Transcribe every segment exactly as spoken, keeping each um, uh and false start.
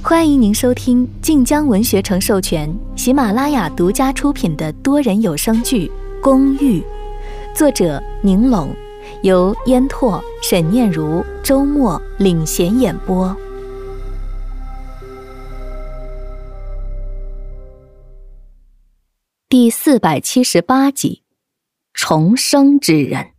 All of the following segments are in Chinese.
欢迎您收听晋江文学城授权、喜马拉雅独家出品的多人有声剧《公寓》，作者宁龙，由烟拓、沈念如、周末领衔演播。第四百七十八集，重生之人。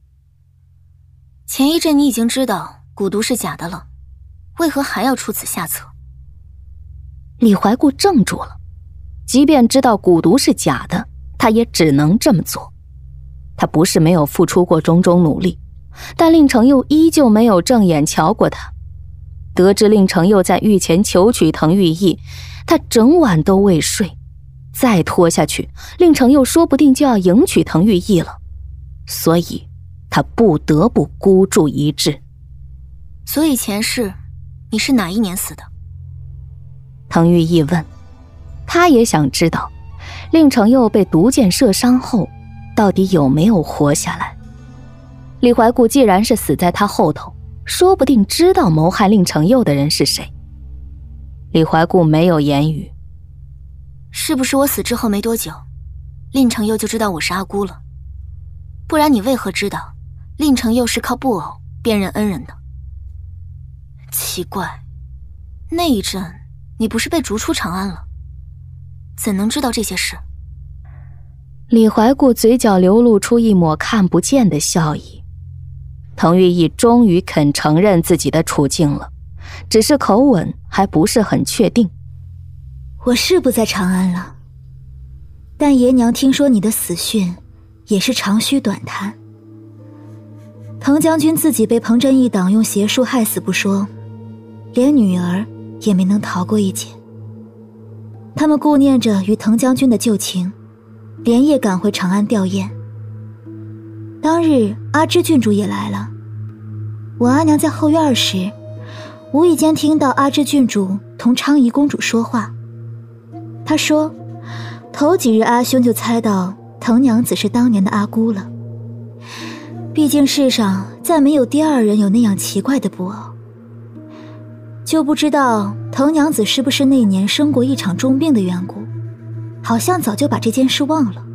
前一阵你已经知道蛊毒是假的了，为何还要出此下策？ 李怀固怔住了，即便知道蛊毒是假的，他也只能这么做。他不是没有付出过种种努力，但令程佑依旧没有正眼瞧过他。得知令程佑在狱前求娶滕玉意，他整晚都未睡。再拖下去，令程佑说不定就要迎娶滕玉意了，所以他不得不孤注一掷。 所以前世你是哪一年死的？ 滕玉意问。他也想知道令程佑被毒箭射伤后到底有没有活下来。李怀固既然是死在他后头，说不定知道谋害令程佑的人是谁。李怀固没有言语。 是不是我死之后没多久，令程佑就知道我是阿姑了？不然你为何知道令程佑是靠布偶辨认恩人的？奇怪，那一阵你不是被逐出长安了，怎能知道这些事？ 李怀固嘴角流露出一抹看不见的笑意。滕玉意终于肯承认自己的处境了，只是口吻还不是很确定。 我是不在长安了，但爷娘听说你的死讯也是长吁短叹。滕将军自己被彭真一党用邪术害死不说，连女儿也没能逃过一劫。他们顾念着与滕将军的旧情，连夜赶回长安吊唁。当日阿芝郡主也来了，我阿娘在后院时无意间听到阿芝郡主同昌仪公主说话。她说头几日阿兄就猜到滕娘子是当年的阿姑了，毕竟世上再没有第二人有那样奇怪的布偶。就不知道滕娘子是不是那年生过一场重病的缘故，好像早就把这件事忘了。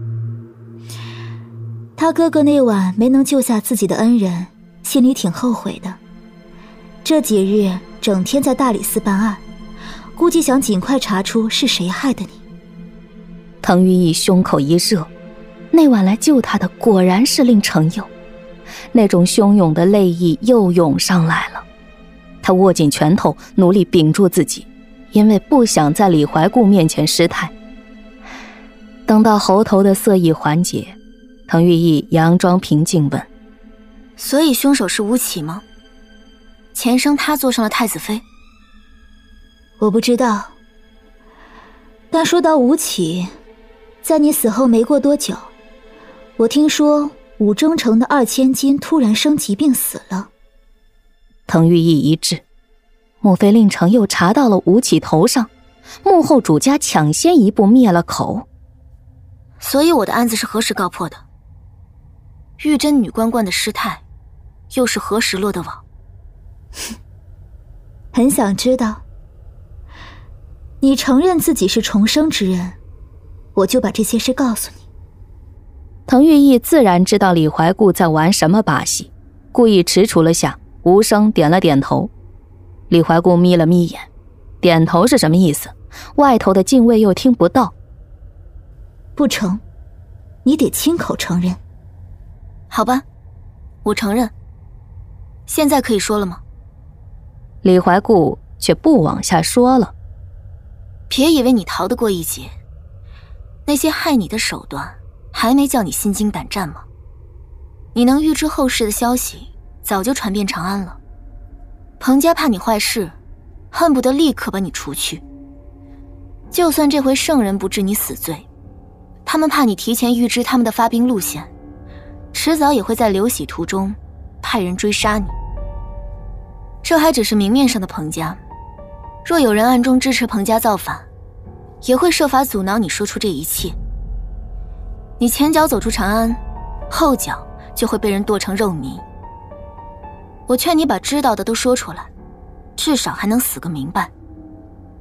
他哥哥那晚没能救下自己的恩人，心里挺后悔的，这几日整天在大理寺办案，估计想尽快查出是谁害的你。 滕玉意胸口一热，那晚来救他的果然是令程佑，那种汹涌的泪意又涌上来了。他握紧拳头，努力屏住自己，因为不想在李怀固面前失态。等到喉头的涩意缓解，滕玉意佯装平静问： 所以凶手是吴起吗？前生他坐上了太子妃？ 我不知道，但说到吴起，在你死后没过多久，我听说武征城的二千金突然生疾病死了。 滕玉意一滞，莫非令程又查到了吴起头上，幕后主家抢先一步灭了口？ 所以我的案子是何时告破的？玉真女关关的失态又是何时落的网？ 很想知道。你承认自己是重生之人，我就把这些事告诉你。 滕玉意自然知道李怀固在玩什么把戏，故意踟蹰了下，无声点了点头。李怀固眯了眯眼，点头是什么意思？外头的禁卫又听不到。 不成，你得亲口承认。 好吧，我承认。现在可以说了吗？ 李怀固却不往下说了。 别以为你逃得过一劫，那些害你的手段还没叫你心惊胆战吗？你能预知后事的消息早就传遍长安了，彭家怕你坏事，恨不得立刻把你除去。就算这回圣人不治你死罪，他们怕你提前预知他们的发兵路线，迟早也会在流徙途中派人追杀你。这还只是明面上的彭家，若有人暗中支持彭家造反，也会设法阻挠你说出这一切。你前脚走出长安，后脚就会被人剁成肉泥。我劝你把知道的都说出来，至少还能死个明白。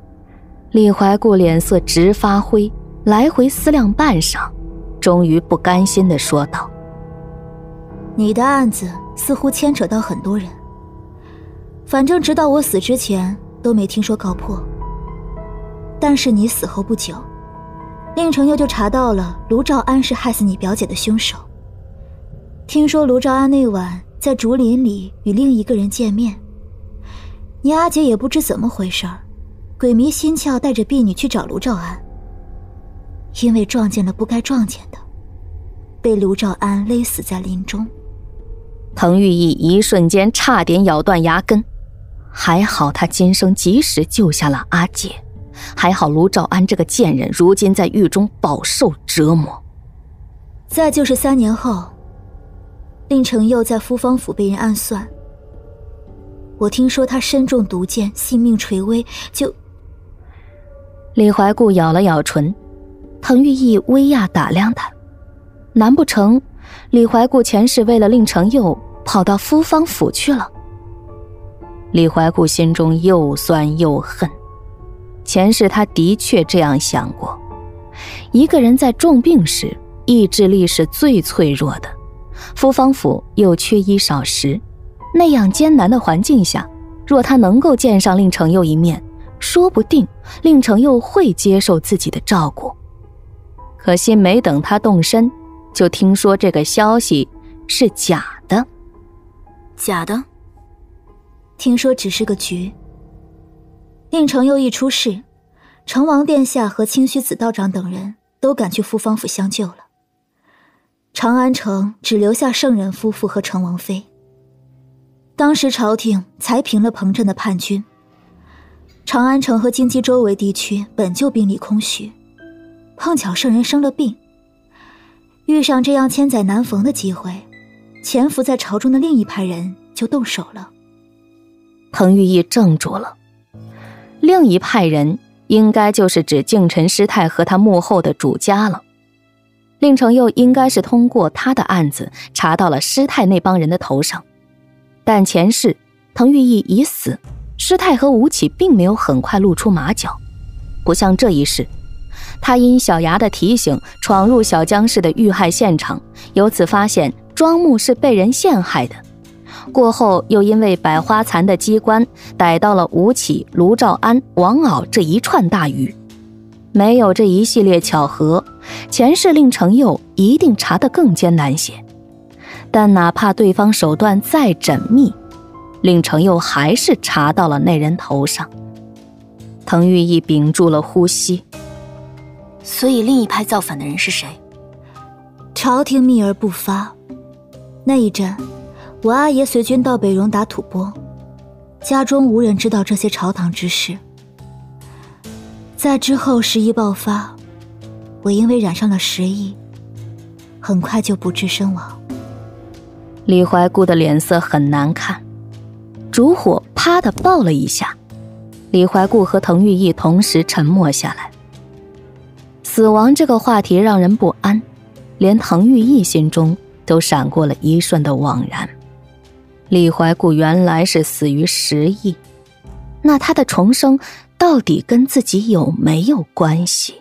李怀顾脸色直发灰，来回思量半晌，终于不甘心地说道： 你的案子似乎牵扯到很多人，反正直到我死之前都没听说告破。但是你死后不久，令程佑就查到了卢兆安是害死你表姐的凶手。听说卢兆安那晚在竹林里与另一个人见面，你阿姐也不知怎么回事儿，鬼迷心窍带着婢女去找卢兆安，因为撞见了不该撞见的，被卢兆安勒死在林中。 滕玉义一瞬间差点咬断牙根，还好他今生及时救下了阿姐，还好卢兆安这个贱人如今在狱中饱受折磨。 再就是三年后，令程佑在夫方府被人暗算，我听说他身中毒箭，性命垂危，就…… 李怀顾咬了咬唇，滕玉义微讶打量他，难不成李怀顾前世为了令程佑跑到夫方府去了？李怀顾心中又酸又恨，前世他的确这样想过，一个人在重病时意志力是最脆弱的，夫方府又缺衣少食，那样艰难的环境下，若他能够见上令程佑一面，说不定令程佑会接受自己的照顾。可惜没等他动身，就听说这个消息是假的。 假的？ 听说只是个局。令程佑一出事，成王殿下和清虚子道长等人都赶去夫方府相救了，长安城只留下圣人夫妇和成王妃。当时朝廷才平了彭镇的叛军，长安城和京畿周围地区本就兵力空虚，碰巧圣人生了病，遇上这样千载难逢的机会，潜伏在朝中的另一派人就动手了。 彭玉义怔住了，另一派人应该就是指靖臣师太和他幕后的主家了。令程佑应该是通过他的案子查到了师太那帮人的头上，但前世滕玉义已死，师太和吴起并没有很快露出马脚，不像这一世，他因小牙的提醒闯入小江氏的遇害现场，由此发现庄木是被人陷害的，过后又因为百花残的机关逮到了吴起、卢兆安、王媪这一串大鱼。没有这一系列巧合，前世令程佑一定查得更艰难些。但哪怕对方手段再缜密，令程佑还是查到了那人头上。滕玉义屏住了呼吸。 所以另一派造反的人是谁？ 朝廷秘而不发。那一阵，我阿爷随军到北戎打吐蕃，家中无人知道这些朝堂之事。在之后时疫爆发，我因为染上了时疫，很快就不治身亡。 李怀顾的脸色很难看，烛火啪地爆了一下，李怀顾和滕玉义同时沉默下来。死亡这个话题让人不安，连滕玉义心中都闪过了一瞬的惘然。李怀顾原来是死于时疫，那他的重生到底跟自己有没有关系？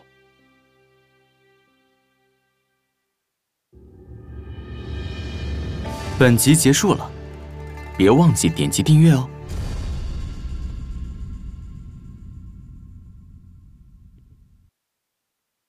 本集结束了，别忘记点击订阅哦。